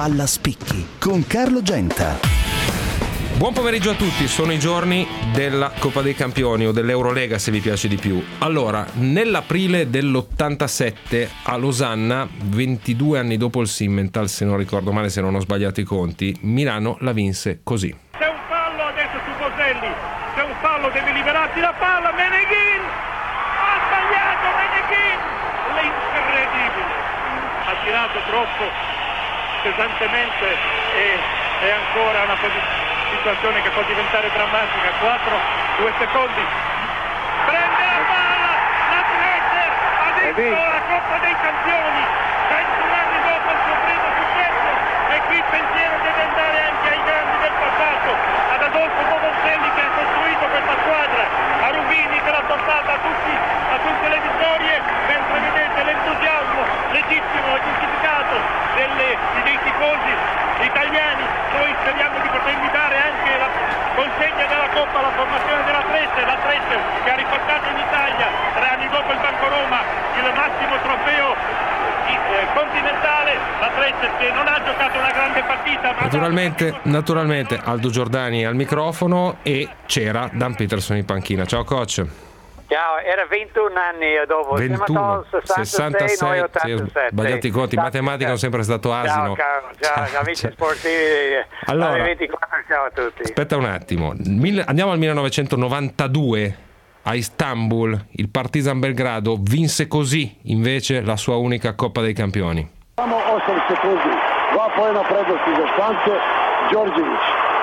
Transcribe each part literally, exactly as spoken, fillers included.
Palla Spicchi con Carlo Genta. Buon pomeriggio a tutti, sono i giorni della Coppa dei Campioni o dell'Eurolega se vi piace di più. Allora, nell'aprile dell'ottantasette a Losanna, ventidue anni dopo il Simmental, se non ricordo male, se non ho sbagliato i conti, Milano la vinse così. C'è un fallo adesso su Boselli, c'è un fallo, deve liberarsi la palla, Meneghin, ha sbagliato Meneghin, l'incredibile, ha tirato troppo pesantemente e è ancora una posizione. Situazione che può diventare drammatica. Quattro, due secondi, prende la palla, l'Atletico ha vinto la Coppa dei Campioni ventuno anni dopo il suo primo successo, e qui il pensiero deve andare anche ai grandi del passato, ad Adolfo Boselli che ha costruito questa squadra, a Rubini che l'ha portata a, tutti, a tutte le vittorie, mentre vedete l'entusiasmo legittimo e giustificato delle, dei tifosi italiani. Noi speriamo di potervi dare anche la consegna della Coppa alla formazione della Treste, la Treste che ha riportato in Italia tre anni dopo il Banco Roma il massimo trofeo eh, continentale, la Treste che non ha giocato una grande partita, ma naturalmente, naturalmente Aldo Giordani al microfono e c'era Dan Peterson in panchina. Ciao coach. Ciao, era ventuno anni dopo, ventuno, sessantasei, ottantasette. Sbagliati i conti, in matematica sono sempre stato asino. Ciao Carlo, ciao, ciao amici sportivi, allora, ventiquattro, ciao a tutti. Aspetta un attimo, andiamo al millenovecentonovantadue, a Istanbul, il Partizan Belgrado vinse così invece la sua unica Coppa dei Campioni. osam sekundi, dva poena prednosti za Špance, Đorđević.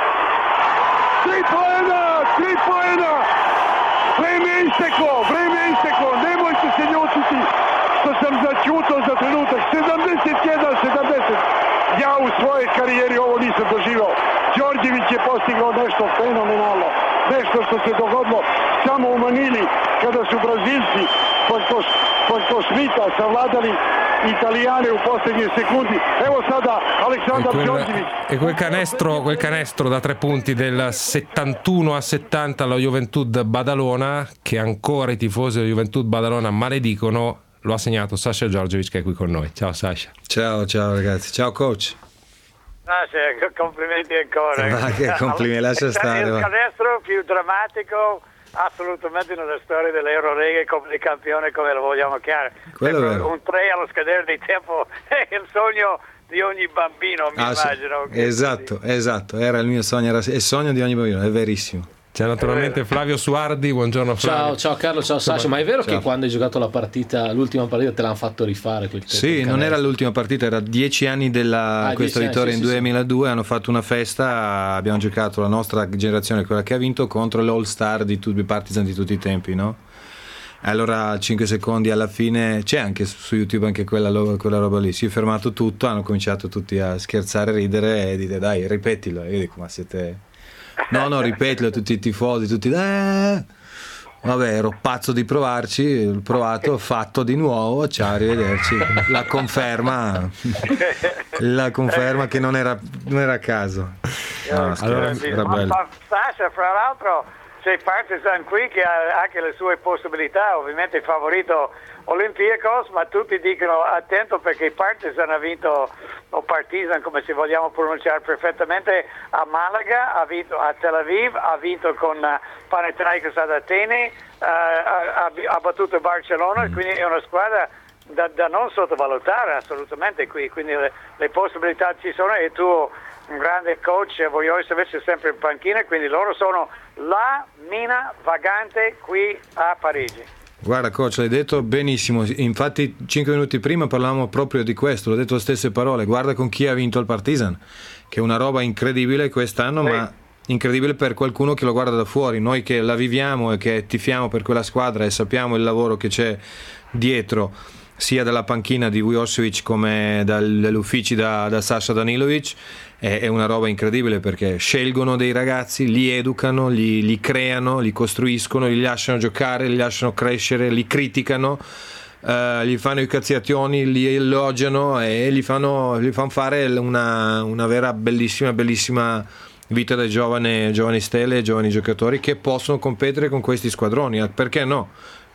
Tri poena, tri poena! Vreme je isteklo, vreme je isteklo, nemojte se ljutiti što sam začutao za trenutak. sedamdeset jedan sedamdeset. Ja u svojoj karijeri ovo nisam doživao. Đorđević je postigao nešto fenomenalno, nešto što se dogodilo samo u Manili kada su Brazilci pošto svita savladali Italijane u posljednje sekundi. Evo sada Aleksandar Đorđević. E quel canestro, quel canestro da tre punti del settantuno a settanta alla Juventud Badalona, che ancora i tifosi della Juventud Badalona maledicono, lo ha segnato Sasha Đorđević, che è qui con noi. Ciao Sasha. Ciao, ciao ragazzi. Ciao coach. Sasha, complimenti ancora. Ma che complimenti, lascia stare. Il canestro più drammatico assolutamente nella storia dell'Eurolega come di campione, come lo vogliamo chiamare. Un tre allo scadere di tempo è il sogno di ogni bambino, mi ah, immagino. Sì. Esatto, esatto, era il mio sogno, era il sogno di ogni bambino, è verissimo. C'è naturalmente Flavio Suardi, buongiorno Flavio. Ciao, ciao Carlo, ciao Sasha, ma è vero ciao. Che quando hai giocato la partita, l'ultima partita te l'hanno fatto rifare? Quel sì, non era l'ultima partita, era dieci anni della ah, questa dieci vittoria anni, sì, in duemiladue, sì. Hanno fatto una festa, abbiamo giocato la nostra generazione, quella che ha vinto, contro l'All Star di tutti i Partizan di tutti i tempi, no? Allora cinque secondi alla fine, c'è anche su YouTube anche quella, quella roba lì, si è fermato tutto, hanno cominciato tutti a scherzare, ridere e dite dai ripetilo, e io dico ma siete... No, no, ripetilo, tutti i tifosi, tutti... Eh. Vabbè, ero pazzo di provarci, ho provato, ho fatto di nuovo, ciao, arrivederci. La conferma, la conferma che non era, non era a caso. No, allora, era bello. Sasha, fra l'altro, c'è il Partizan qui che ha anche le sue possibilità, ovviamente il favorito Olympiacos, ma tutti dicono attento perché il Partizan ha vinto, o Partizan come si vogliamo pronunciare perfettamente, a Malaga, ha vinto a Tel Aviv, ha vinto con Panathinaikos ad Atene, eh, ha, ha battuto Barcellona, mm. quindi è una squadra da, da non sottovalutare assolutamente qui, quindi le, le possibilità ci sono e tu un grande coach, voglio essere sempre in panchina, quindi loro sono la mina vagante qui a Parigi. Guarda coach, l'hai detto benissimo, infatti cinque minuti prima parlavamo proprio di questo, l'ho detto le stesse parole, guarda con chi ha vinto il Partizan, che è una roba incredibile quest'anno, sì. Ma incredibile per qualcuno che lo guarda da fuori, noi che la viviamo e che tifiamo per quella squadra e sappiamo il lavoro che c'è dietro, sia dalla panchina di Vujošević come dagli uffici da, da Sasha Danilovic, è, è una roba incredibile perché scelgono dei ragazzi, li educano, li, li creano, li costruiscono, li lasciano giocare, li lasciano crescere, li criticano, uh, gli fanno i cazziatoni, li elogiano e gli fanno, gli fanno fare una, una vera bellissima bellissima vita da giovane, giovani stelle e giovani giocatori che possono competere con questi squadroni, perché no?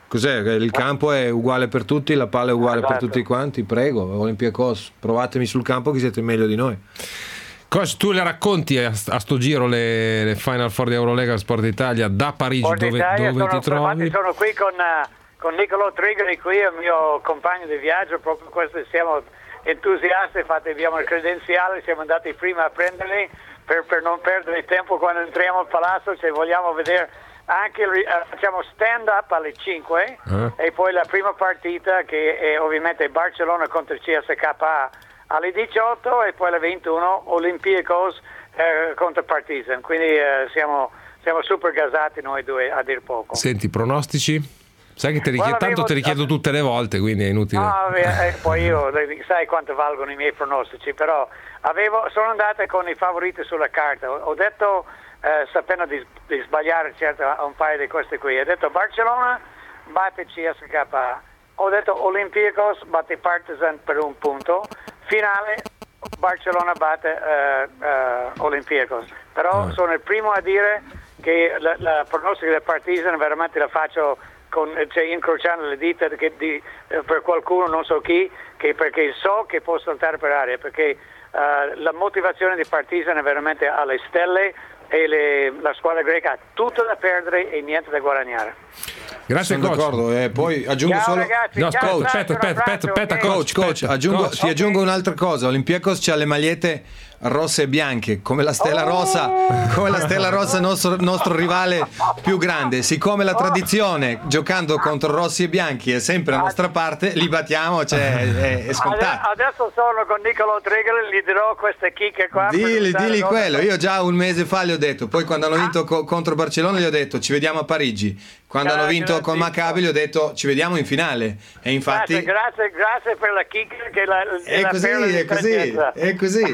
Cos'è? Il campo è uguale per tutti, la palla è uguale esatto. per tutti quanti, prego, Olympiacos, provatemi sul campo che siete meglio di noi. Coach, tu le racconti a, a sto giro le, le Final Four di Eurolega Sport Italia da Parigi, Sport dove, Italia, dove ti sono, trovi? Sono qui con, uh, con Nicolò Trigari, qui è il mio compagno di viaggio, proprio questo, siamo entusiasti, infatti abbiamo il credenziale, siamo andati prima a prenderli per, per non perdere tempo quando entriamo al palazzo, se vogliamo vedere anche il, uh, facciamo stand up alle cinque uh-huh. e poi la prima partita che è ovviamente Barcellona contro C S K A alle diciotto e poi alle ventuno Olympiacos eh, contro Partizan, quindi eh, siamo, siamo super gasati noi due a dir poco. Senti, pronostici? Sai che te richiedo, well, tanto te richiedo tutte le volte, quindi è inutile. No, eh, poi io sai quanto valgono i miei pronostici, però avevo, sono andata con i favoriti sulla carta, ho, ho detto eh, sapendo di, di sbagliare certo un paio di queste qui, ho detto Barcellona batte C S K A, ho detto Olympiacos batte Partizan per un punto, finale Barcellona batte uh, uh, Olympiacos, però ah. sono il primo a dire che la, la pronostica del Partizan veramente la faccio con, cioè, incrociando le dita che di, eh, per qualcuno, non so chi, che perché so che può saltare per aria, perché uh, la motivazione di Partizan è veramente alle stelle e le, la squadra greca ha tutto da perdere e niente da guadagnare. Grazie, sono coach. d'accordo, e poi aggiungo ciao, solo ragazzi, no, ciao, coach, aspetta, aspetta, aspetta, aspetta, coach, coach, aspetta, aggiungo, coach. ti aggiungo un'altra cosa. Olympiacos c'ha le magliette rosse e bianche come la stella oh! rossa, come la stella rossa nostro, nostro rivale più grande. Siccome la tradizione giocando contro rossi e bianchi è sempre la nostra parte, li battiamo, cioè è, è scontato. Adesso sono con Nicolò Trigari, gli dirò queste chicche qua. Dili, dili quello. Io già un mese fa gli ho detto, poi quando hanno vinto co- contro Barcellona gli ho detto ci vediamo a Parigi. Quando grazie, hanno vinto con grazie. Maccabi gli ho detto ci vediamo in finale. E infatti grazie, grazie, grazie per la chicca che la, è la così, è così, è così.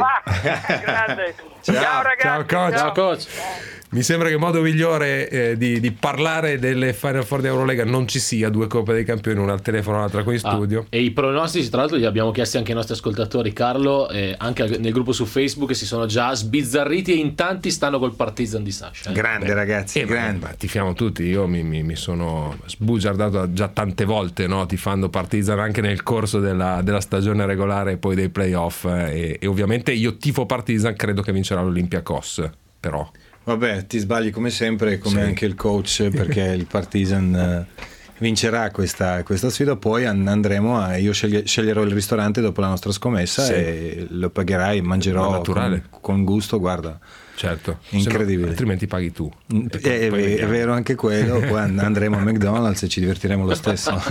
Grande. Ciao. Ciao ragazzi. Ciao coach. Ciao coach. Mi sembra che il modo migliore eh, di, di parlare delle Final Four di Eurolega non ci sia due Coppe dei Campioni, una al telefono e l'altra qui in Ah, studio. e i pronostici tra l'altro li abbiamo chiesti anche ai nostri ascoltatori, Carlo, eh, anche nel gruppo su Facebook si sono già sbizzarriti e in tanti stanno col Partizan di Sasha. Eh. Grande Beh, ragazzi, eh, grande. ma, ma tifiamo tutti, io mi, mi, mi sono sbugiardato già tante volte, no? Tifando Partizan anche nel corso della, della stagione regolare e poi dei playoff eh, e, e ovviamente io tifo Partizan, credo che vincerà l'Olympiacos, però Vabbè, ti sbagli come sempre, come sì. anche il coach, perché il Partizan eh, vincerà questa, questa sfida. Poi andremo a, io sceglie, sceglierò il ristorante dopo la nostra scommessa sì. e lo pagherai, mangerò con, con gusto, guarda. Certo, incredibile. No, altrimenti paghi tu. È, è, è vero anche quello, poi andremo a McDonald's e ci divertiremo lo stesso.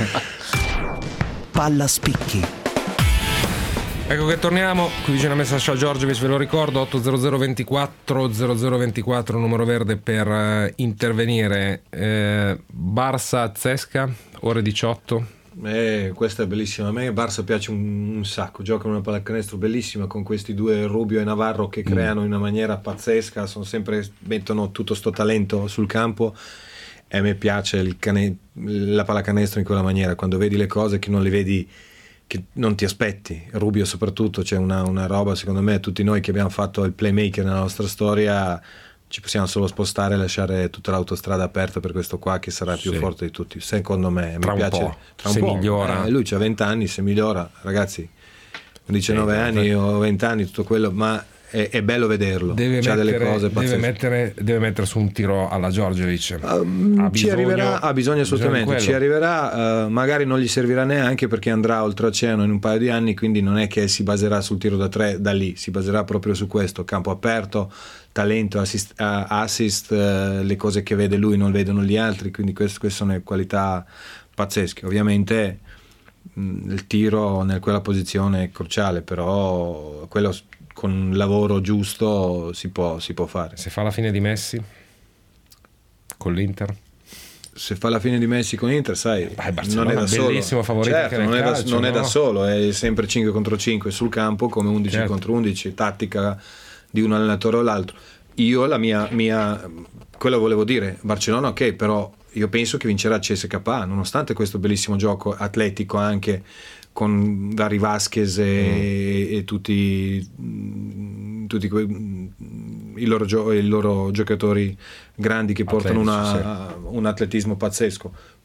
Palla spicchi. Ecco che torniamo, qui vicino a me Sasha Giorgiovic, ve lo ricordo, otto zero zero ventiquattro zero zero ventiquattro numero verde per uh, intervenire. eh, Barça-Zesca, ore diciotto. Eh, questa è bellissima, a me Barça piace un, un sacco, giocano una pallacanestro bellissima con questi due Rubio e Navarro che creano mm. in una maniera pazzesca, sono sempre, mettono tutto sto talento sul campo e a me piace il cane, la pallacanestro in quella maniera, quando vedi le cose che non le vedi, che non ti aspetti. Rubio soprattutto, c'è una, una roba, secondo me tutti noi che abbiamo fatto il playmaker nella nostra storia ci possiamo solo spostare e lasciare tutta l'autostrada aperta per questo qua che sarà più sì. forte di tutti, secondo me. Tra mi un piace po', tra un se po'. migliora Eh, lui c'ha venti anni, se migliora, ragazzi, con diciannove sì, anni o venti anni, tutto quello, ma è, è bello vederlo. Deve c'ha mettere, delle cose pazzesche. Deve mettere, deve mettere su un tiro alla Giorgiovic. Uh, ha ci bisogno, arriverà, ha bisogno assolutamente, bisogno ci arriverà, uh, magari non gli servirà neanche perché andrà oltreoceano in un paio di anni, quindi non è che si baserà sul tiro da tre da lì, si baserà proprio su questo, campo aperto, talento, assist, uh, assist uh, le cose che vede lui non vedono gli altri, quindi queste, queste sono qualità pazzesche. Ovviamente mh, il tiro in quella posizione è cruciale, però quello con un lavoro giusto si può, si può fare. Se fa la fine di Messi con l'Inter, se fa la fine di Messi con l'Inter, sai, Beh, non è da solo, bellissimo favorito, certo, anche non, nel è da, calcio, non no? è da solo, è sempre cinque contro cinque sul campo, come undici certo. contro undici, tattica di un allenatore o l'altro. Io la mia, mia quello volevo dire, Barcellona ok, però io penso che vincerà C S K A nonostante questo bellissimo gioco atletico anche con vari Vasquez e, mm. e tutti, tutti quei, i, loro gio, i loro giocatori grandi che portano Atletici, una, sì. un atletismo pazzesco,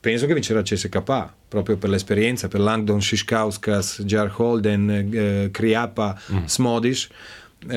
penso che vincerà il C S K A, proprio per l'esperienza, per Langdon, Šiškauskas, Jar Holden, eh, Kriapa, mm. Smodiš, eh,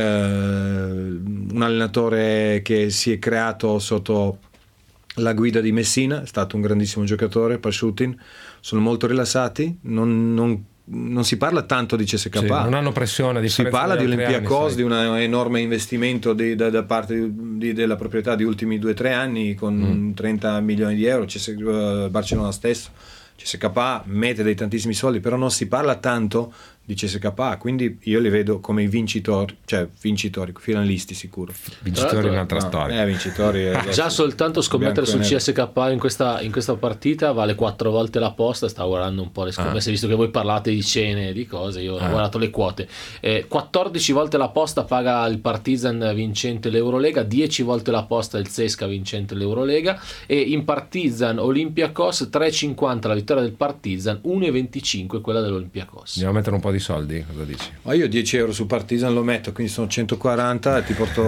un allenatore che si è creato sotto la guida di Messina, è stato un grandissimo giocatore, Pashutin, sono molto rilassati, non, non, non si parla tanto di C S K A, sì, non hanno pressione, si parla di Olympiacos, di un enorme investimento di, da, da parte di, della proprietà di ultimi due o tre anni con mm. trenta milioni di euro, C S, uh, Barcellona stesso, C S K A mette dei tantissimi soldi, però non si parla tanto di C S K A, quindi io li vedo come i vincitori, cioè vincitori, finalisti sicuro. Vincitori è un'altra no, storia. Eh, vincitori è, già soltanto scommettere sul C S K A in questa, in questa partita vale quattro volte la posta. Stavo guardando un po' le scommesse, ah. visto che voi parlate di cene e di cose, io ho ah. guardato le quote. Eh, quattordici volte la posta paga il Partizan vincente l'Eurolega, dieci volte la posta il Cesca vincente l'Eurolega, e in Partizan Olympiacos tre e cinquanta la vittoria del Partizan, uno e venticinque quella dell'Olympiacos. Andiamo a mettere un po' di soldi, cosa dici? Ma io dieci euro su Partizan lo metto, quindi sono centoquaranta e ti porto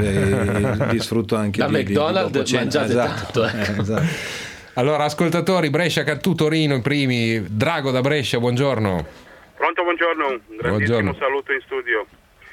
eh, di sfrutto anche da di, McDonald's di mangiate esatto. tanto ecco. eh, esatto. Allora, ascoltatori, Brescia, Cantù, Torino, i primi. Drago da Brescia, buongiorno. Pronto, buongiorno, un grandissimo buongiorno. Saluto in studio.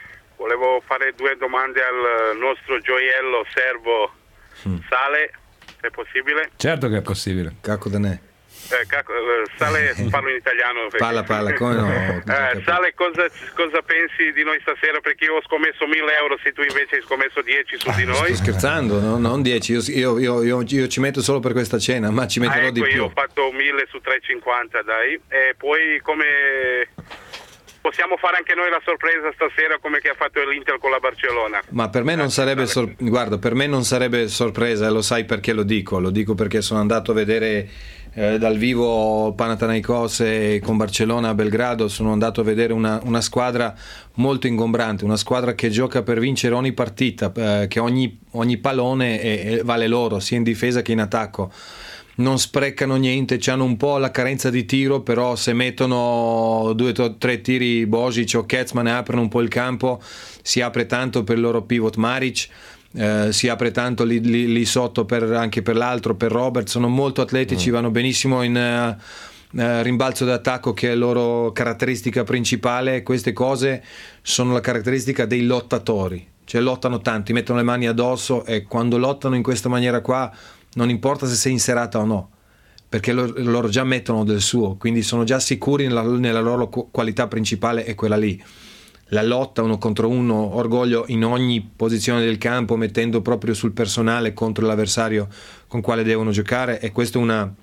Volevo fare due domande al nostro gioiello servo mm. Sale, se è possibile. Certo che è possibile. Cacco da ne. Eh, cacco, Sale, parlo in italiano. Perché... Parla, parla, come no? eh, Sale, cosa, cosa pensi di noi stasera? Perché io ho scommesso mille euro, se tu invece hai scommesso dieci su ah, di noi. Sto scherzando, no? Non dieci, io, io, io, io ci metto solo per questa cena, ma ci metterò ah, ecco, di più. Io ho fatto mille su tre e cinquanta, dai. E poi come... possiamo fare anche noi la sorpresa stasera come che ha fatto l'Inter con la Barcellona? Ma per me non sarebbe sor- guarda, per me non sarebbe sorpresa, e lo sai perché lo dico, lo dico perché sono andato a vedere eh, dal vivo Panathinaikos e con Barcellona a Belgrado, sono andato a vedere una, una squadra molto ingombrante, una squadra che gioca per vincere ogni partita, eh, che ogni, ogni pallone è, è, vale loro, sia in difesa che in attacco. Non sprecano niente, hanno un po' la carenza di tiro, però se mettono due o tre tiri Božić o Kecman e aprono un po' il campo, si apre tanto per il loro pivot Maric, eh, si apre tanto lì, lì, lì sotto per, anche per l'altro, per Robert, sono molto atletici, mm. vanno benissimo in uh, uh, rimbalzo d'attacco, che è la loro caratteristica principale. Queste cose sono la caratteristica dei lottatori, cioè lottano tanti, mettono le mani addosso, e quando lottano in questa maniera qua non importa se sei in serata o no, perché loro, loro già mettono del suo, quindi sono già sicuri nella, nella loro qualità principale, è quella lì, la lotta uno contro uno, orgoglio in ogni posizione del campo, mettendo proprio sul personale contro l'avversario con quale devono giocare. E questa è una,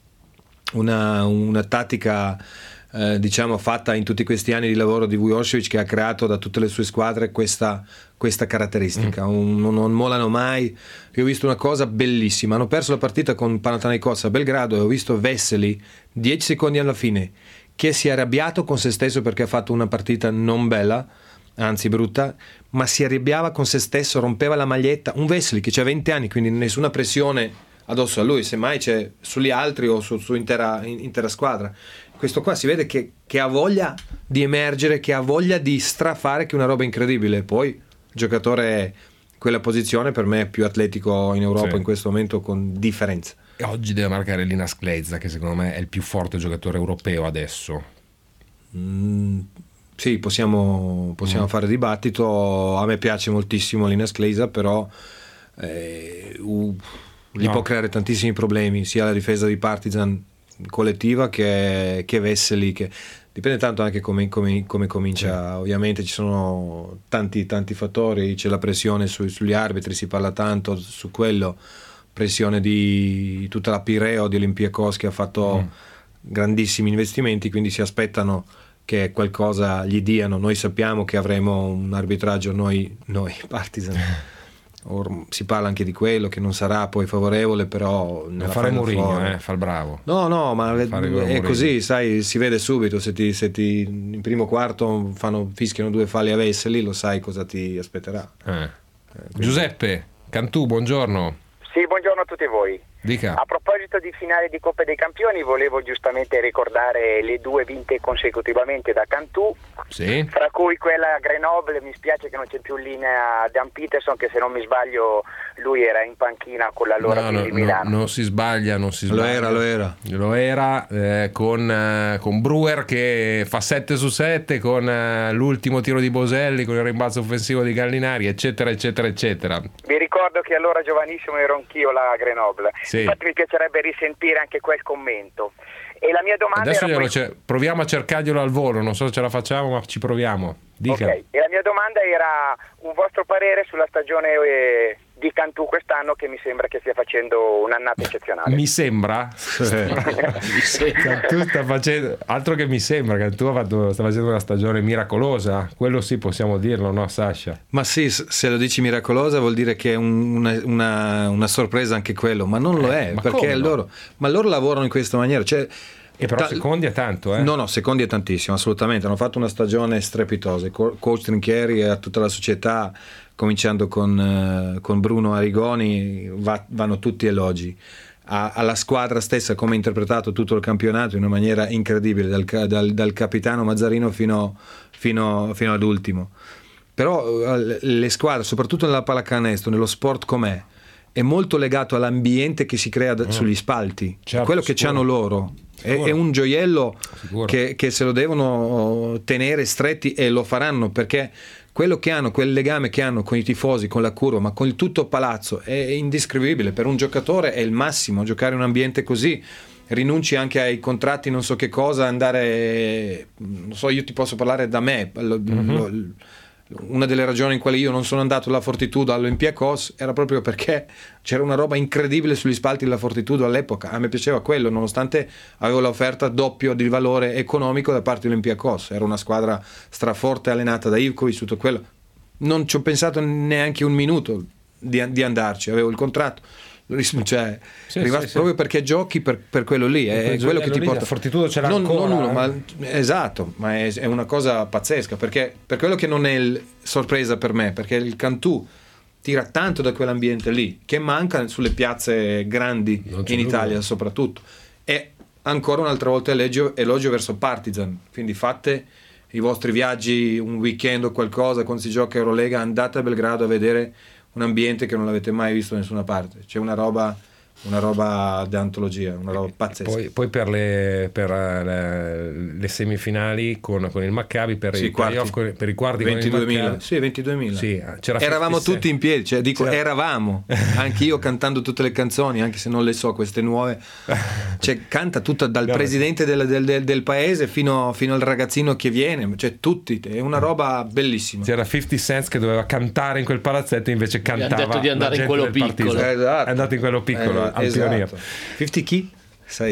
una, una tattica eh, diciamo fatta in tutti questi anni di lavoro di Vujošević, che ha creato da tutte le sue squadre questa, questa caratteristica, mm. un, non, non molano mai. Io ho visto una cosa bellissima, hanno perso la partita con Panathinaikos a Belgrado e ho visto Vesely dieci secondi alla fine che si è arrabbiato con se stesso perché ha fatto una partita non bella, anzi brutta, ma si arrabbiava con se stesso, rompeva la maglietta. Un Vesely che ha venti anni, quindi nessuna pressione addosso a lui, semmai c'è sugli altri o su, su intera, intera squadra. Questo qua si vede che, che ha voglia di emergere, che ha voglia di strafare, che è una roba incredibile. Poi il giocatore, quella posizione per me è più atletico in Europa, sì, in questo momento, con differenza. E oggi deve marcare Linas Kleiza, che secondo me è il più forte giocatore europeo adesso. Mm, sì, possiamo, possiamo mm. fare dibattito. A me piace moltissimo Linas Kleiza, però eh, uh, gli no. può creare tantissimi problemi, sia la difesa di Partizan collettiva che, che Vesely, che dipende tanto anche come, come, come comincia. Sì. Ovviamente ci sono tanti tanti fattori, c'è la pressione su, sugli arbitri, si parla tanto su quello, pressione di tutta la Pireo di Olympiacos, che ha fatto mm. grandissimi investimenti, quindi si aspettano che qualcosa gli diano. Noi sappiamo che avremo un arbitraggio, noi, noi Partizan Or, si parla anche di quello, che non sarà poi favorevole, però nella fare Mourinho, eh, fa il bravo. No, no, ma è Mourinho. Così, sai, si vede subito. Se ti, se ti in primo quarto fanno, fischiano due falli a Vesely, lo sai cosa ti aspetterà. Eh. Eh, Giuseppe Cantù, buongiorno. Sì, buongiorno a tutti voi. Dica. A proposito di finale di Coppa dei Campioni, volevo giustamente ricordare le due vinte consecutivamente da Cantù, sì. Fra cui quella a Grenoble. Mi spiace che non c'è più in linea Dan Peterson, che se non mi sbaglio lui era in panchina con l'allora no, no, no, di Milano. No, non si sbaglia, non si sbaglia. Lo era, lo era. Lo era eh, con, eh, con Brewer che fa sette su sette, con eh, l'ultimo tiro di Boselli, con il rimbalzo offensivo di Gallinari, eccetera, eccetera, eccetera. Vi ricordo che allora giovanissimo ero anch'io là a Grenoble. Sì. Infatti mi piacerebbe risentire anche quel commento. E la mia domanda Adesso era glielo poi... cer- proviamo a cercarglielo al volo, non so se ce la facciamo, ma ci proviamo. Dica. Ok, e la mia domanda era un vostro parere sulla stagione eh, di Cantù quest'anno, che mi sembra che stia facendo un'annata eccezionale. Mi sembra? Mi sembra. Cantù sta facendo, altro che mi sembra, Cantù ha fatto, sta facendo una stagione miracolosa, quello sì possiamo dirlo, no Sasha? Ma sì, se lo dici miracolosa vuol dire che è un, una, una, una sorpresa anche quello, ma non lo è, ma perché come no? loro, ma loro lavorano in questa maniera, cioè, E però ta- secondi è tanto, eh? No, no, secondi è tantissimo, assolutamente. Hanno fatto una stagione strepitosa. Co- Coach Trinchieri e a tutta la società, cominciando con, uh, con Bruno Arrigoni, va- vanno tutti elogi. A- alla squadra stessa, come ha interpretato tutto il campionato in una maniera incredibile, dal, ca- dal, dal capitano Mazzarino fino, fino, fino ad ultimo. Però uh, le squadre, soprattutto nella pallacanestro, nello sport com'è, è molto legato all'ambiente che si crea da- mm. sugli spalti. Certo, quello che sicuro. c'hanno loro. È, è un gioiello che, che se lo devono tenere stretti, e lo faranno, perché quello che hanno, quel legame che hanno con i tifosi, con la curva, ma con il tutto palazzo, è indescrivibile. Per un giocatore è il massimo giocare in un ambiente così. Rinunci anche ai contratti, non so che cosa, andare, non so, io ti posso parlare da me. Lo, mm-hmm. lo, una delle ragioni in quali io non sono andato alla Fortitudo all'Olympiacos era proprio perché c'era una roba incredibile sugli spalti della Fortitudo all'epoca. A me piaceva quello, nonostante avevo l'offerta doppio di valore economico da parte dell'Olympiacos. Era una squadra straforte, allenata da Ivkovic, tutto quello. Non ci ho pensato neanche un minuto di, di andarci, avevo il contratto. Cioè, sì, rimasto sì, proprio sì. perché giochi per, per quello lì, è quel quello che ti lì, porta. la Fortitudo ce l'ha non, ancora, non uno, eh. ma esatto, ma è, è una cosa pazzesca, perché per quello che non è il, sorpresa per me, perché il Cantù tira tanto da quell'ambiente lì che manca sulle piazze grandi in Italia, dubbio. Soprattutto. E ancora un'altra volta elogio, elogio verso Partizan, quindi fate i vostri viaggi un weekend o qualcosa quando si gioca Eurolega, andate a Belgrado a vedere un ambiente che non l'avete mai visto da nessuna parte. C'è una roba, una roba di antologia, una roba pazzesca. Poi, poi per, le, per le, le semifinali con, con il Maccabi, per, sì, i playoff, con, per i quarti ventiduemila. con il Maccabi. Sì, ventiduemila. Sì, c'era eravamo cinquantasei. tutti in piedi, cioè dico c'era... eravamo, anche io cantando tutte le canzoni, anche se non le so queste nuove, cioè canta tutta dal no, presidente del, del, del, del paese fino, fino al ragazzino che viene, cioè tutti, è una roba bellissima. C'era cinquanta Cent che doveva cantare in quel palazzetto, invece cantava. Mi ha detto di andare in quello piccolo. Eh, esatto. È andato in quello piccolo, eh, al esatto. pioniere. cinquanta chi? Sai.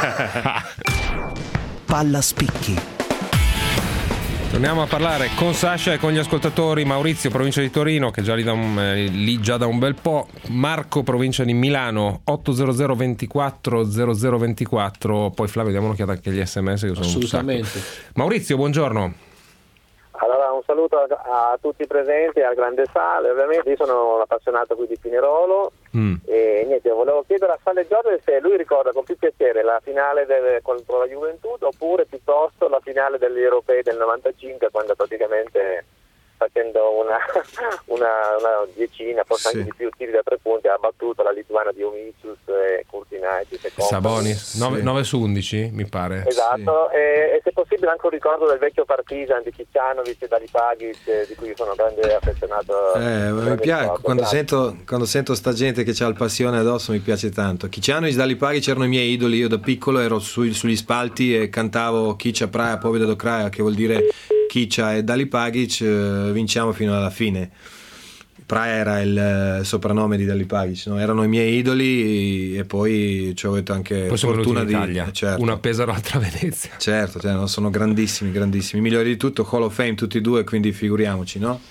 Palla spicchi. Torniamo a parlare con Sasha e con gli ascoltatori. Maurizio, provincia di Torino, che è già lì, da un, eh, lì già da un bel po'. Marco, provincia di Milano, otto zero zero ventiquattro zero zero ventiquattro. Poi Flavio, diamo un'occhiata anche agli sms che sono assolutamente un sacco. Maurizio, buongiorno. Allora, un saluto a, a tutti i presenti, al grande Sale. Ovviamente io sono un appassionato qui di Pinerolo mm. e niente, volevo chiedere a Sale Giorgio se lui ricorda con più piacere la finale del, contro la Juventud, oppure piuttosto la finale degli europei del novantacinque, quando praticamente, facendo una, una, una decina, forse sì. anche di più tiri da tre punti, ha battuto la Lituana di Omicius e Kurtinaitis e Sabonis, sì. nove su undici mi pare. Esatto, sì. e, e se possibile anche un ricordo del vecchio Partizan di Kicanovic e Dalipagic, di cui sono grande affezionato. Eh, mi piace, quando sento, quando sento sta gente che ha il passione addosso mi piace tanto. Kicanovic e Dalipagic erano i miei idoli, io da piccolo ero su, sugli spalti e cantavo Kicia Praia, Poveda do Kraja, che vuol dire Kicia e Dalipagic, eh, vinciamo fino alla fine. Praia era il soprannome di Dalipagic, no? Erano i miei idoli e poi ci ho avuto anche poi fortuna di Italia, certo. una Pesaro, l'altra Venezia. Certo, cioè, no, sono grandissimi, grandissimi, migliori di tutto, Hall of Fame tutti e due, quindi figuriamoci, no?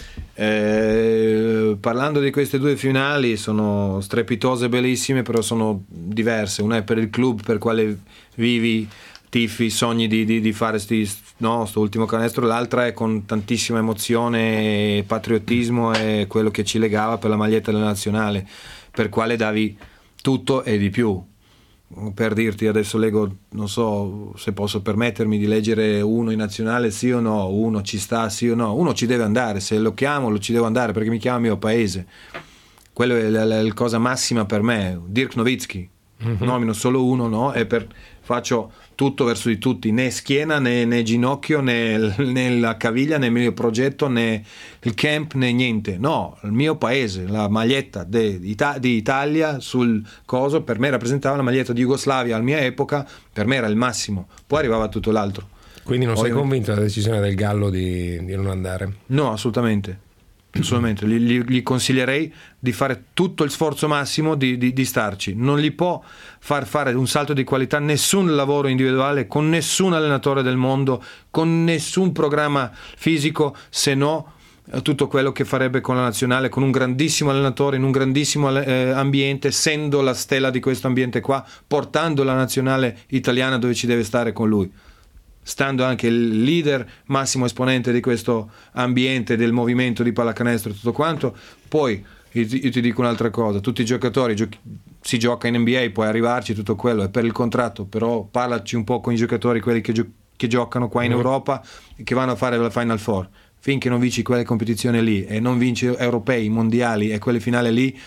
Eh, parlando di queste due finali, sono strepitose, bellissime, però sono diverse. Una è per il club per quale vivi, tifi, sogni di, di, di fare sti, no, sto ultimo canestro, l'altra è con tantissima emozione e patriottismo e quello che ci legava per la maglietta della nazionale, per quale davi tutto e di più. Per dirti, adesso leggo, non so se posso permettermi di leggere uno in nazionale, sì o no, uno ci sta, sì o no, uno ci deve andare, se lo chiamo lo ci devo andare perché mi chiama il mio paese, quello è la, la, la cosa massima per me. Dirk Nowitzki, mm-hmm. nomino solo uno, no? E per, faccio tutto verso di tutti, né schiena né, né ginocchio né, né la caviglia né il mio progetto né il camp né niente, no, il mio paese, la maglietta de, di, di Italia sul coso per me rappresentava la maglietta di Jugoslavia, alla mia epoca per me era il massimo, poi arrivava tutto l'altro. Quindi non Ovviamente. sei convinto della decisione del Gallo di, di non andare? No, assolutamente. Assolutamente, gli, gli, gli consiglierei di fare tutto il sforzo massimo di, di, di starci. Non gli può far fare un salto di qualità nessun lavoro individuale con nessun allenatore del mondo, con nessun programma fisico, se no tutto quello che farebbe con la nazionale, con un grandissimo allenatore in un grandissimo eh, ambiente, essendo la stella di questo ambiente qua, portando la nazionale italiana dove ci deve stare con lui, stando anche il leader massimo esponente di questo ambiente del movimento di pallacanestro e tutto quanto. Poi io ti, io ti dico un'altra cosa, tutti i giocatori giochi, si gioca in N B A, puoi arrivarci, tutto quello è per il contratto, però parlaci un po' con i giocatori, quelli che, gio- che giocano qua in mm. Europa e che vanno a fare la Final Four. Finché non vinci quelle competizioni lì e non vinci europei, mondiali e quelle finali lì,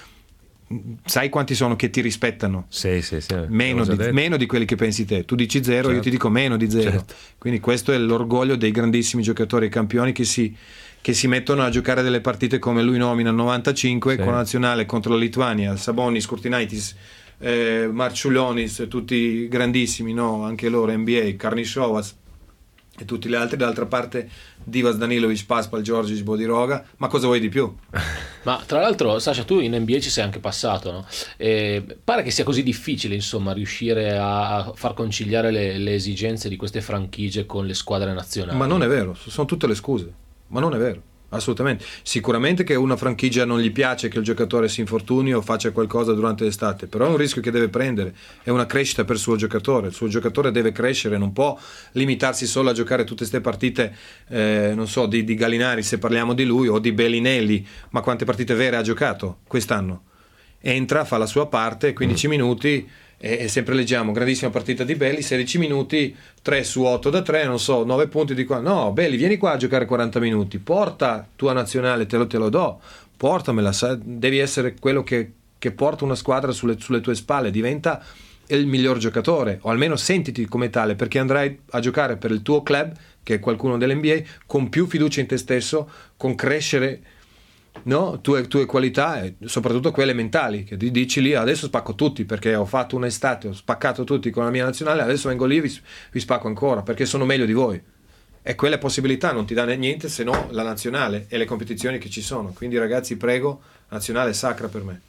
sai quanti sono che ti rispettano? Sì, sì, sì. Meno, di, meno di quelli che pensi te. Tu dici zero, certo. Io ti dico meno di zero. Certo. Quindi questo è l'orgoglio dei grandissimi giocatori e campioni che si, che si mettono a giocare delle partite come lui nomina novantacinque, sì. Con la nazionale contro la Lituania, Sabonis, Kurtinaitis, eh, Marciulionis, tutti grandissimi, no? Anche loro, N B A, Karnišovas e tutti gli altri. Dall'altra parte Divas, Danilovic, Paspal, Georgic, Bodiroga. Ma cosa vuoi di più? Ma tra l'altro, Sasha, tu in N B A ci sei anche passato, no? E pare che sia così difficile, insomma, riuscire a far conciliare le, le esigenze di queste franchigie con le squadre nazionali. Ma non è vero, sono tutte le scuse. Ma non è vero, assolutamente. Sicuramente che una franchigia non gli piace che il giocatore si infortuni o faccia qualcosa durante l'estate, però è un rischio che deve prendere, è una crescita per il suo giocatore. Il suo giocatore deve crescere, non può limitarsi solo a giocare tutte queste partite, eh, non so, di, di Gallinari, se parliamo di lui, o di Bellinelli. Ma quante partite vere ha giocato quest'anno? Entra, fa la sua parte, quindici mm. minuti, e, e sempre leggiamo grandissima partita di Belli, sedici minuti, tre su otto da tre, non so, nove punti di qua. No, Belli, vieni qua a giocare quaranta minuti, porta tua nazionale, te lo, te lo do, portamela, devi essere quello che, che porta una squadra sulle, sulle tue spalle, diventa il miglior giocatore, o almeno sentiti come tale, perché andrai a giocare per il tuo club, che è qualcuno dell'N B A, con più fiducia in te stesso, con crescere, no, tue, tue qualità e soprattutto quelle mentali, che ti dici lì adesso spacco tutti perché ho fatto un'estate, ho spaccato tutti con la mia nazionale, adesso vengo lì e vi, vi spacco ancora perché sono meglio di voi, e quelle possibilità non ti dà niente se no la nazionale e le competizioni che ci sono. Quindi ragazzi, prego, nazionale è sacra per me.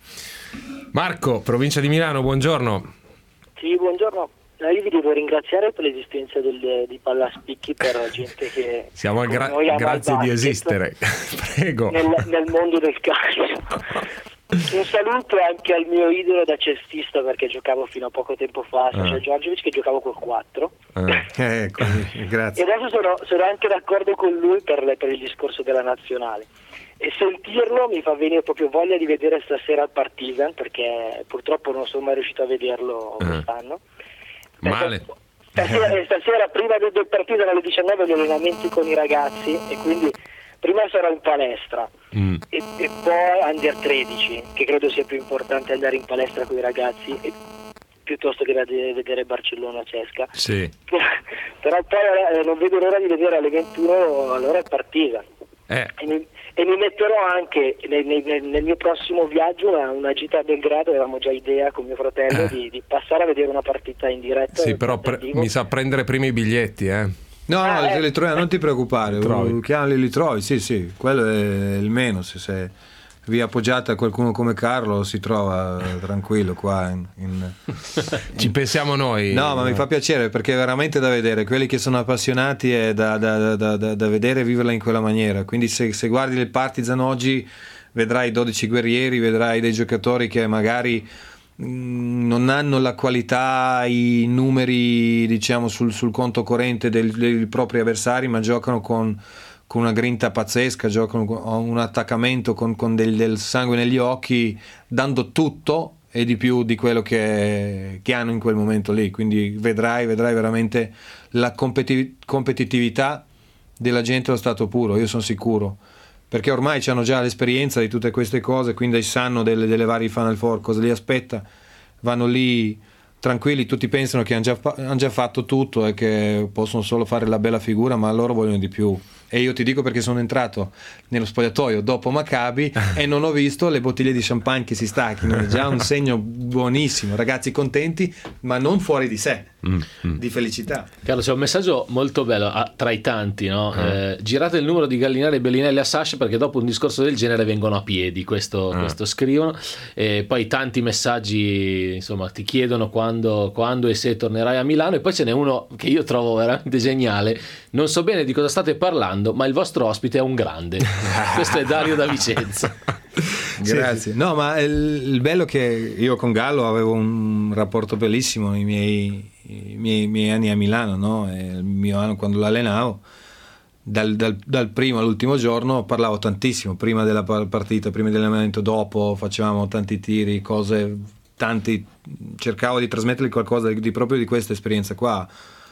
Marco, provincia di Milano, buongiorno. Sì, buongiorno. Io vi devo ringraziare per l'esistenza del, di Pallaspicchi, per la gente che siamo gra- grazie di esistere. Prego. Nel, nel mondo del calcio. Un saluto anche al mio idolo da cestista, perché giocavo fino a poco tempo fa, Sasha ah. Djordjevic, che giocavo col quattro. Ah. Eh, ecco, grazie. E adesso sono, sono anche d'accordo con lui per, le, per il discorso della nazionale. E sentirlo mi fa venire proprio voglia di vedere stasera il Partizan, perché purtroppo non sono mai riuscito a vederlo ah. quest'anno. Male. Stasera, stasera prima del, del Partizan alle diciannove gli allenamenti con i ragazzi, e quindi prima sarò in palestra mm. e, e poi under tredici, che credo sia più importante andare in palestra con i ragazzi e, piuttosto che vedere Barcellona-Cesca. Sì. Però poi eh, non vedo l'ora di vedere alle ventuno allora il Partizan. Eh. E, mi, e mi metterò anche nel, nel, nel mio prossimo viaggio una, una gita a Belgrado. Avevamo già idea con mio fratello eh. di, di passare a vedere una partita in diretta. Sì, però pre- mi sa prendere prima i biglietti, eh. No, ah, no, eh. li trovi, non ti preoccupare, li, li trovi, sì, sì, quello è il meno. Se sei vi appoggiate a qualcuno come Carlo si trova tranquillo qua in, in... ci pensiamo noi. No, ma mi fa piacere, perché è veramente da vedere, quelli che sono appassionati è da, da, da, da, da vedere e viverla in quella maniera. Quindi se, se guardi il Partizan oggi vedrai dodici guerrieri, vedrai dei giocatori che magari mh, non hanno la qualità, i numeri diciamo sul, sul conto corrente del, dei propri avversari, ma giocano con con una grinta pazzesca, giocano con un attaccamento con, con del, del sangue negli occhi, dando tutto e di più di quello che, che hanno in quel momento lì, quindi vedrai, vedrai veramente la competi- competitività della gente allo stato puro, io sono sicuro, perché ormai hanno già l'esperienza di tutte queste cose, quindi sanno delle, delle varie Final Four, cosa li aspetta, vanno lì tranquilli, tutti pensano che hanno già, hanno già fatto tutto e che possono solo fare la bella figura, ma loro vogliono di più. E io ti dico perché sono entrato nello spogliatoio dopo Maccabi e non ho visto le bottiglie di champagne che si stacchino, è già un segno buonissimo, ragazzi contenti ma non fuori di sé, mm, mm. di felicità. Carlo, c'è un messaggio molto bello ah, tra i tanti, no? mm. eh, girate il numero di Gallinari e Bellinelli a Sasha perché dopo un discorso del genere vengono a piedi, questo, mm. questo scrivono, e poi tanti messaggi insomma ti chiedono quando, quando e se tornerai a Milano, e poi ce n'è uno che io trovo veramente geniale, non so bene di cosa state parlando ma il vostro ospite è un grande. Questo è Dario da Vicenza. Grazie. No, ma il, il bello è che io con Gallo avevo un rapporto bellissimo i miei, i miei, i miei anni a Milano, no? E il mio anno quando l'allenavo, dal, dal, dal primo all'ultimo giorno parlavo tantissimo, prima della partita, prima dell'allenamento, dopo facevamo tanti tiri, cose, tanti, cercavo di trasmettergli qualcosa di, di proprio di questa esperienza qua,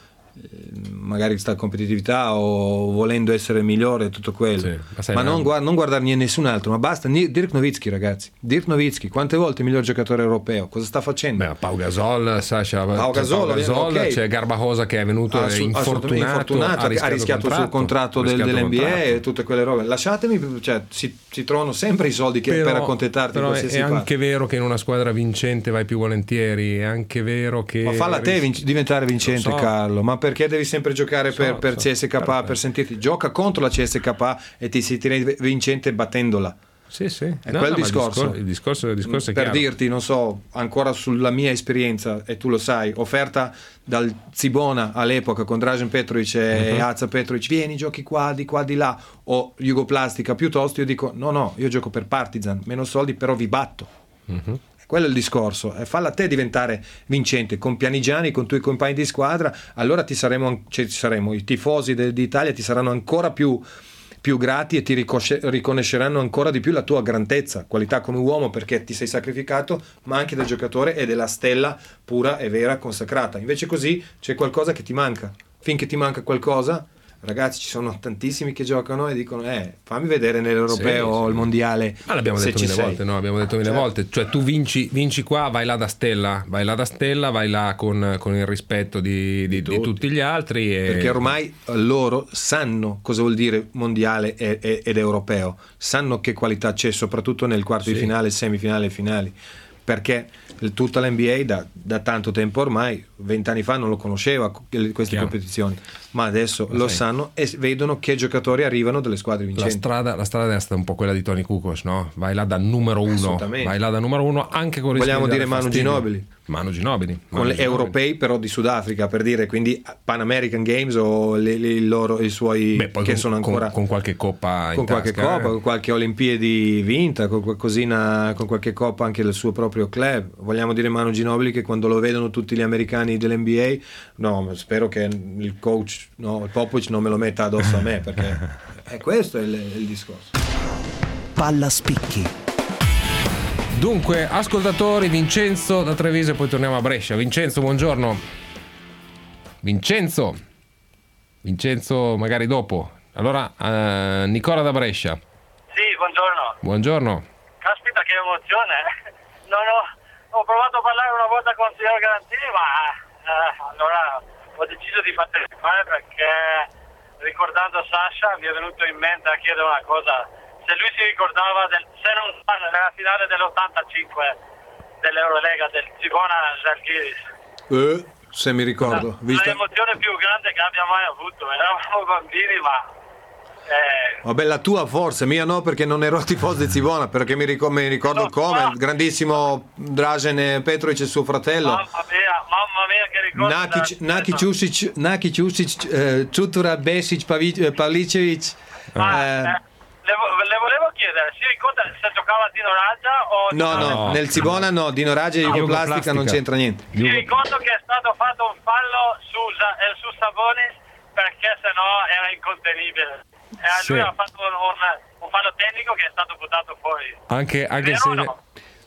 magari sta competitività o volendo essere migliore, tutto quello, sì, ma, ma non, guard- non guardare nessun altro, ma basta. Dirk Nowitzki, ragazzi, Dirk Nowitzki quante volte il miglior giocatore europeo, cosa sta facendo? Beh, Pau Gasol, Sasha, Pau Gasol, Pau Gasol okay. C'è Garbajosa che è venuto Assu- infortunato, infortunato, ha rischiato, ha rischiato il sul contratto del, dell'N B A contratto. E tutte quelle robe. Lasciatemi, cioè, si, si trovano sempre i soldi che, però, per accontentarti. Però è, è anche vero che in una squadra vincente vai più volentieri, è anche vero che ma falla a te vinc- diventare vincente, so. Carlo, ma perché devi sempre giocare per, so, per so, C S K A, certo. per sentirti, gioca contro la C S K A e ti si tieni vincente battendola. Sì, sì. È no, quel no, discorso. Il discorso, il discorso è per chiaro. dirti, non so, ancora sulla mia esperienza, e tu lo sai, offerta dal Cibona all'epoca con Dražen Petrovic e uh-huh. Aza Petrovic, vieni, giochi qua, di qua, di là, o Jugoplastica, piuttosto io dico no, no, io gioco per Partizan, meno soldi, però vi batto. Uh-huh. Quello è il discorso, e falla a te diventare vincente con Pianigiani, con i tuoi compagni di squadra, allora ti saremo, cioè, ci saremo i tifosi de, d'Italia ti saranno ancora più, più grati e ti ricosce, riconosceranno ancora di più la tua grandezza, qualità come uomo, perché ti sei sacrificato, ma anche da giocatore e della stella pura e vera consacrata. Invece così c'è qualcosa che ti manca, finché ti manca qualcosa. Ragazzi, ci sono tantissimi che giocano e dicono eh, fammi vedere nell'europeo o sì, sì. il mondiale. Ma l'abbiamo detto mille sei. volte, no? Abbiamo detto mille certo. volte. Cioè tu vinci, vinci qua, vai là da stella, vai là da stella, vai là con, con il rispetto di, di, di, tutti. di tutti gli altri. E... Perché ormai loro sanno cosa vuol dire mondiale e, e, ed europeo, sanno che qualità c'è, soprattutto nel quarto sì. di finale, semifinale e finali. Perché tutta l'N B A da, da tanto tempo ormai, vent'anni fa non lo conosceva queste Chiaro. competizioni, ma adesso lo, lo sanno e vedono che giocatori arrivano dalle squadre vincenti. La strada, la strada è stata un po' quella di Toni Kukoc, no? Vai là da numero uno, vai là da numero uno anche con vogliamo dire Manu Ginobili. Manu Ginobili con Manu gli Ginobili. europei però di Sudafrica, per dire, quindi Pan American Games o le, le, loro, i suoi Beh, poi che con, sono ancora con, con qualche coppa in con qualche tasca, coppa, eh. con qualche Olimpiadi vinta, con qualcosina, con qualche coppa anche del suo proprio club. Vogliamo dire Manu Ginobili che quando lo vedono tutti gli americani dell'N B A, no, spero che il coach, no, il Popovic non me lo metta addosso a me, perché è questo è il, il discorso. Palla spicchi. Dunque, ascoltatori, Vincenzo da Treviso e poi torniamo a Brescia. Vincenzo, buongiorno. Vincenzo. Vincenzo, magari dopo. Allora, uh, Nicola da Brescia. Sì, buongiorno. Buongiorno. Caspita, che emozione. Non ho, ho provato a parlare una volta con il signor Garantini, ma eh, allora ho deciso di partecipare perché ricordando Sasha mi è venuto in mente a chiedere una cosa. Se lui si ricordava del, se non sa, nella finale dell'ottantacinque dell'Eurolega del Cibona Žalgiris, eh, se mi ricordo, la, vista... l'emozione più grande che abbia mai avuto. Eravamo bambini, ma eh... vabbè, la tua forse, mia no, perché non ero tifoso di Cibona, perché mi ricordo, mi ricordo no, come no. il grandissimo Dražen Petrovic e suo fratello. Mamma mia, mamma mia, che ricordo. Naki, Naki Čusić, Naki Čusić, eh, Čutura Besić, Pavličević. Ah, eh, eh. Le, le volevo chiedere, si ricorda se giocava Dino Radja o... No, no, no, nel Cibona no, Dino Radja e no, Jugoplastica non c'entra niente. Si ricordo che è stato fatto un fallo su, eh, su Sabonis perché sennò era incontenibile. E a lui sì. ha fatto un, un, un fallo tecnico che è stato buttato fuori. Anche, anche se... No?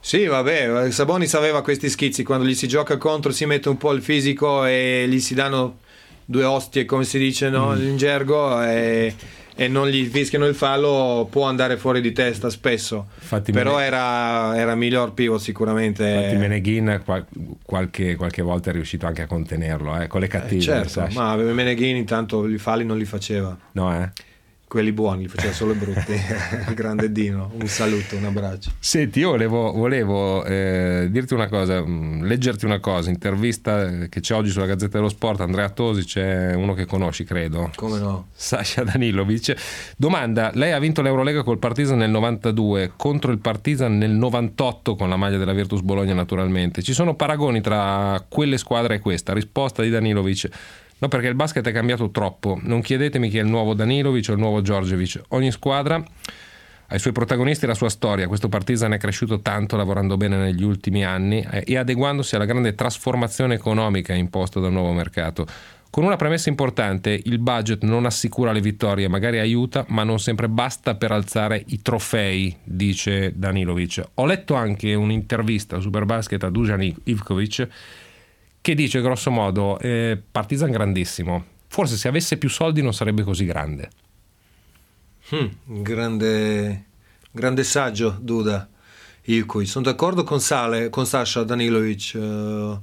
Sì, vabbè, Sabonis aveva questi schizzi, quando gli si gioca contro si mette un po' il fisico e gli si danno due ostie, come si dice, no? mm. in gergo, e, e non gli fischiano il fallo, può andare fuori di testa spesso. Infatti però Mene... era, era miglior pivot sicuramente. Infatti Meneghin qual- qualche, qualche volta è riuscito anche a contenerlo, eh, con le cattive. Eh, certo, ma Meneghin intanto i falli non li faceva. No, eh? Quelli buoni li faceva solo brutti. Il grande Dino, un saluto, un abbraccio. Senti, io volevo, volevo eh, dirti una cosa, mh, leggerti una cosa, intervista che c'è oggi sulla Gazzetta dello Sport. Andrea Tosi, c'è uno che conosci, credo. Come no? Sasha Danilovic. Domanda: lei ha vinto l'Eurolega col Partizan nel novantadue, contro il Partizan nel novantotto con la maglia della Virtus Bologna, naturalmente. Ci sono paragoni tra quelle squadre e questa? Risposta di Danilovic: no, perché il basket è cambiato troppo. Non chiedetemi chi è il nuovo Danilovic o il nuovo Djordjevic. Ogni squadra ha i suoi protagonisti e la sua storia. Questo Partizan è cresciuto tanto lavorando bene negli ultimi anni e adeguandosi alla grande trasformazione economica imposta dal nuovo mercato. Con una premessa importante: il budget non assicura le vittorie, magari aiuta, ma non sempre basta per alzare i trofei, dice Danilovic. Ho letto anche un'intervista a Superbasket a Dusan Ivkovic che dice grosso modo eh, Partizan grandissimo, forse se avesse più soldi non sarebbe così grande. hmm, grande grande saggio Duda Ivkovic. Sono d'accordo con Sale, con Sasha Danilovic. uh,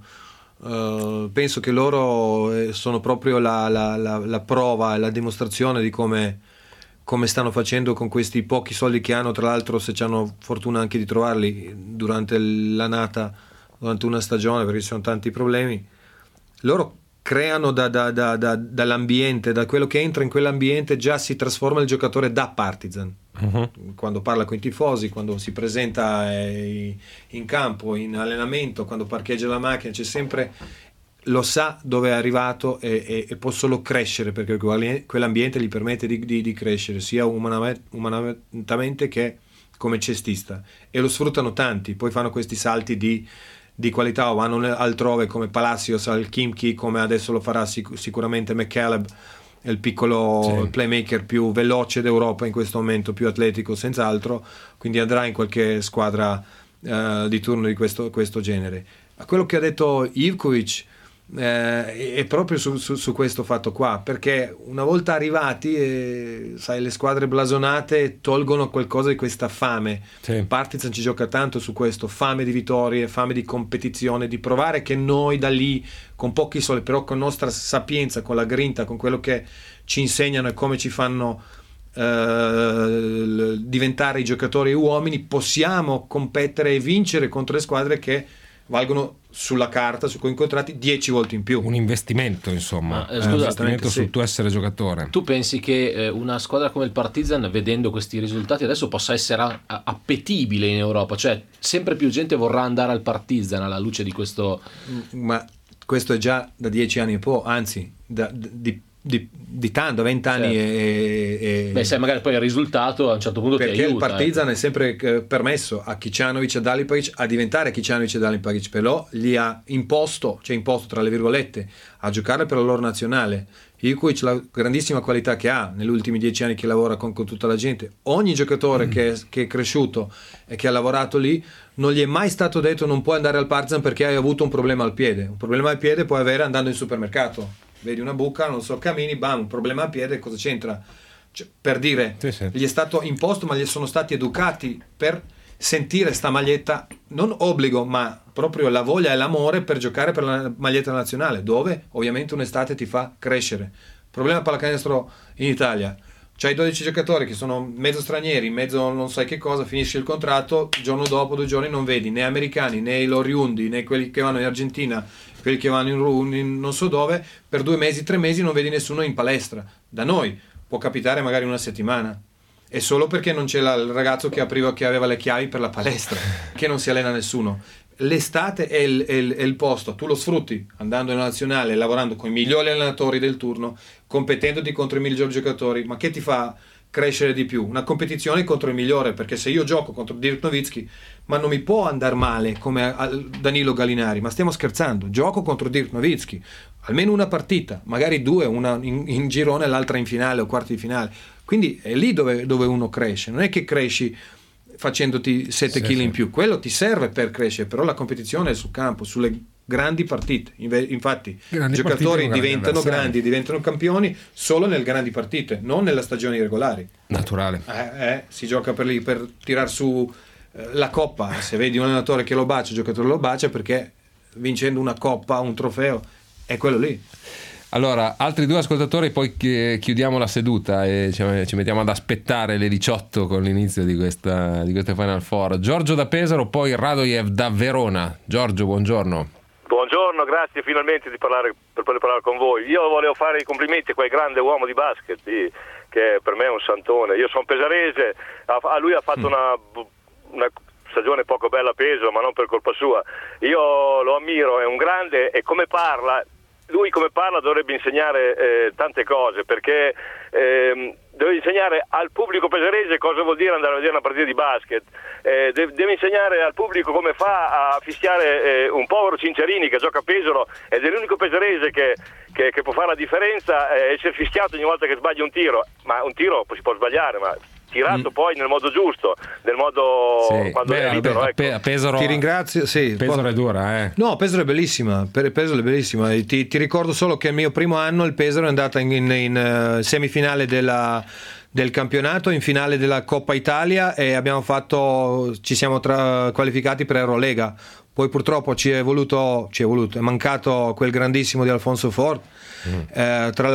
uh, penso che loro sono proprio la, la, la, la prova e la dimostrazione di come come stanno facendo con questi pochi soldi che hanno, tra l'altro se hanno fortuna anche di trovarli durante l'annata, durante una stagione, perché ci sono tanti problemi. Loro creano da, da, da, da, dall'ambiente, da quello che entra in quell'ambiente già si trasforma il giocatore da Partizan. Uh-huh. Quando parla con i tifosi, quando si presenta eh, in campo, in allenamento, quando parcheggia la macchina, c'è sempre, lo sa dove è arrivato e, e, e può solo crescere, perché quell'ambiente gli permette di, di, di crescere sia umanamente, umanamente che come cestista, e lo sfruttano tanti. Poi fanno questi salti di di qualità o vanno altrove, come Palacios al Khimki, come adesso lo farà sic- sicuramente McCaleb, il piccolo sì. playmaker più veloce d'Europa in questo momento, più atletico senz'altro, quindi andrà in qualche squadra uh, di turno di questo, questo genere. A quello che ha detto Ivkovic eh, è proprio su, su, su questo fatto qua, perché una volta arrivati eh, sai, le squadre blasonate tolgono qualcosa di questa fame. sì. Partizan ci gioca tanto su questo, fame di vittorie, fame di competizione, di provare che noi da lì con pochi soldi, però con nostra sapienza, con la grinta, con quello che ci insegnano e come ci fanno eh, diventare i giocatori uomini, possiamo competere e vincere contro le squadre che valgono sulla carta, su quei contratti, dieci volte in più. Un investimento, insomma. Ma, eh, scusa, un investimento sì. sul tuo essere giocatore. Tu pensi che eh, una squadra come il Partizan, vedendo questi risultati adesso, possa essere a- a- appetibile in Europa? Cioè, sempre più gente vorrà andare al Partizan alla luce di questo. Ma questo è già da dieci anni e po', anzi, da, di Di, di tanto, vent'anni certo. e, e... Beh, sai, magari poi il risultato a un certo punto perché ti aiuta. Il Partizan eh. è sempre eh, permesso a Kicanovic e Dalipagic a diventare Kicanovic e Dalipagic, però gli ha imposto, cioè imposto tra le virgolette, a giocare per la loro nazionale. Ivkovic, la grandissima qualità che ha negli ultimi dieci anni che lavora con, con tutta la gente, ogni giocatore mm. che, che è cresciuto e che ha lavorato lì, non gli è mai stato detto non puoi andare al Partizan perché hai avuto un problema al piede. Un problema al piede puoi avere andando in supermercato, vedi una buca, non so, cammini, bam, un problema al piede, cosa c'entra? Cioè, per dire, sì, sì. gli è stato imposto, ma gli sono stati educati per sentire sta maglietta, non obbligo, ma proprio la voglia e l'amore per giocare per la maglietta nazionale, dove ovviamente un'estate ti fa crescere. Problema pallacanestro in Italia, c'hai dodici giocatori che sono mezzo stranieri, mezzo non sai che cosa, finisce il contratto, il giorno dopo, due giorni non vedi né americani, né i oriundi, né quelli che vanno in Argentina, quelli che vanno in, in non so dove, per due mesi, tre mesi non vedi nessuno in palestra. Da noi può capitare magari una settimana, e solo perché non c'è la, il ragazzo che apriva, che aveva le chiavi per la palestra, che non si allena nessuno. L'estate è il, è, il, è il posto, tu lo sfrutti andando in nazionale, lavorando con i migliori allenatori del turno, competendoti contro i migliori giocatori, ma che ti fa crescere di più? Una competizione contro il migliore, perché se io gioco contro Dirk Nowitzki, ma non mi può andare male come a Danilo Gallinari, ma stiamo scherzando, gioco contro Dirk Nowitzki, almeno una partita, magari due, una in, in girone e l'altra in finale o quarti di finale, quindi è lì dove, dove uno cresce, non è che cresci facendoti sette sì, chili sì. in più, quello ti serve per crescere, però la competizione è sul campo, sulle grandi partite. Infatti i giocatori diventano grandi, diventano campioni solo nelle grandi partite, non nelle stagioni regolari. Naturale. Eh, eh, si gioca per lì, per tirar su eh, la coppa. Se vedi un allenatore che lo bacia, il giocatore lo bacia perché vincendo una coppa, un trofeo, è quello lì. Allora, altri due ascoltatori, poi chiudiamo la seduta e ci mettiamo ad aspettare le diciotto con l'inizio di questa, di questa Final Four. Giorgio da Pesaro, poi Radojev da Verona. Giorgio, buongiorno. Buongiorno, grazie finalmente di parlare, per poter parlare con voi. Io volevo fare i complimenti a quel grande uomo di basket di, che per me è un santone. Io sono pesarese, a lui ha fatto mm. una, una stagione poco bella a Pesaro, ma non per colpa sua. Io lo ammiro, è un grande, e come parla, lui come parla dovrebbe insegnare eh, tante cose, perché ehm, deve insegnare al pubblico pesarese cosa vuol dire andare a vedere una partita di basket, eh, deve, deve insegnare al pubblico come fa a fischiare eh, un povero Cinciarini che gioca a Pesaro ed è l'unico pesarese che, che, che può fare la differenza, eh, essere fischiato ogni volta che sbaglia un tiro, ma un tiro si può sbagliare, ma tirato mm. poi nel modo giusto, nel modo sì. quando Beh, è libero. Beh, ecco. a Pesaro, ti ringrazio. Sì, Pesaro è dura, eh. No, Pesaro è bellissima. Pesaro è bellissima. Ti, ti ricordo solo che il mio primo anno il Pesaro è andata in, in, in semifinale della, del campionato, in finale della Coppa Italia e abbiamo fatto, ci siamo tra, qualificati per Eurolega. Poi purtroppo ci è voluto, ci è voluto, è mancato quel grandissimo di Alfonso Ford. Mm. Eh, tra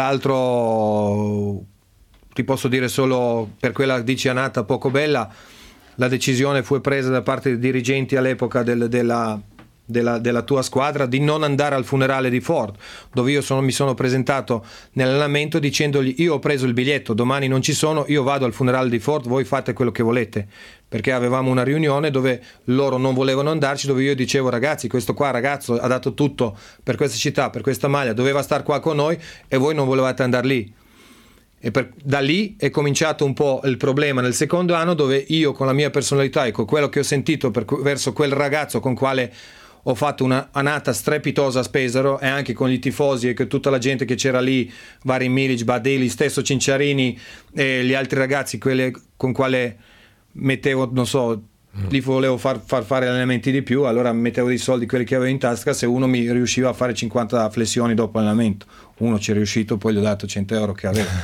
l'altro ti posso dire solo per quella dici annata poco bella, la decisione fu presa da parte dei dirigenti all'epoca del, della, della, della tua squadra di non andare al funerale di Ford, dove io sono, mi sono presentato nell'allenamento dicendogli: io ho preso il biglietto, domani non ci sono, io vado al funerale di Ford, voi fate quello che volete, perché avevamo una riunione dove loro non volevano andarci, dove io dicevo: ragazzi, questo qua ragazzo ha dato tutto per questa città, per questa maglia, doveva star qua con noi e voi non volevate andare lì. E per, da lì è cominciato un po' il problema nel secondo anno, dove io con la mia personalità e con quello che ho sentito per, verso quel ragazzo con quale ho fatto una annata strepitosa a Pesaro, e anche con i tifosi e con tutta la gente che c'era lì, vari Milic, Badeli, stesso Cinciarini e gli altri ragazzi, quelli con quale mettevo, non so, li volevo far, far fare allenamenti di più, allora mettevo dei soldi, quelli che avevo in tasca, se uno mi riusciva a fare cinquanta flessioni dopo allenamento, uno ci è riuscito, poi gli ho dato cento euro che aveva.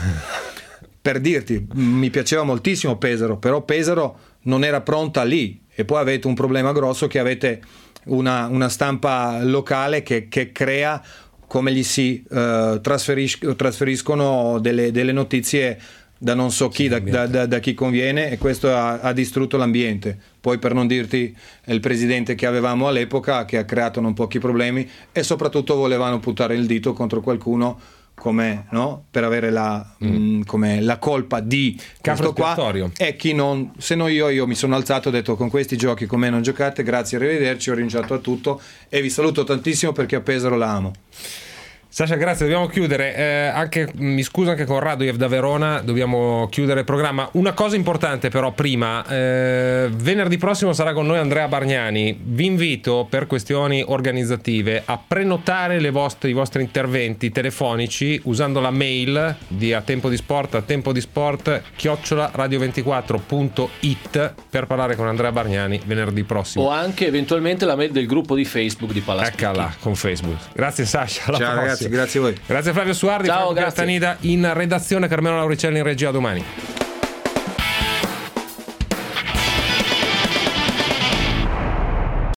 Per dirti, mi piaceva moltissimo Pesaro, però Pesaro non era pronta lì, e poi avete un problema grosso che avete una, una stampa locale che, che crea, come gli si uh, trasferis- trasferiscono delle, delle notizie da non so chi, da, da, da, da chi conviene, e questo ha, ha distrutto l'ambiente. Poi, per non dirti, il presidente che avevamo all'epoca, che ha creato non pochi problemi, e soprattutto volevano puntare il dito contro qualcuno come, no? Per avere la, mm. mh, come la colpa di questo qua, e chi non, se no io, io mi sono alzato e ho detto: con questi giochi con me non giocate, grazie, arrivederci, ho rinunciato a tutto e vi saluto tantissimo perché a Pesaro la amo. Sasha, grazie, dobbiamo chiudere. Eh, anche, mi scuso anche con Radojev da Verona, dobbiamo chiudere il programma. Una cosa importante però prima, eh, venerdì prossimo sarà con noi Andrea Bargnani. Vi invito, per questioni organizzative, a prenotare le vostre, i vostri interventi telefonici usando la mail di A Tempo di Sport, a tempo di sport chiocciola radio ventiquattro punto it, per parlare con Andrea Bargnani venerdì prossimo. O anche eventualmente la mail del gruppo di Facebook di Palaspicchi. Eccola là, con Facebook. Grazie Sasha, alla ciao prossima. Ragazzi, grazie a voi. Grazie Flavio Suardi, ciao, Franco Castanida in redazione, Carmelo Lauricelli in regia. Domani.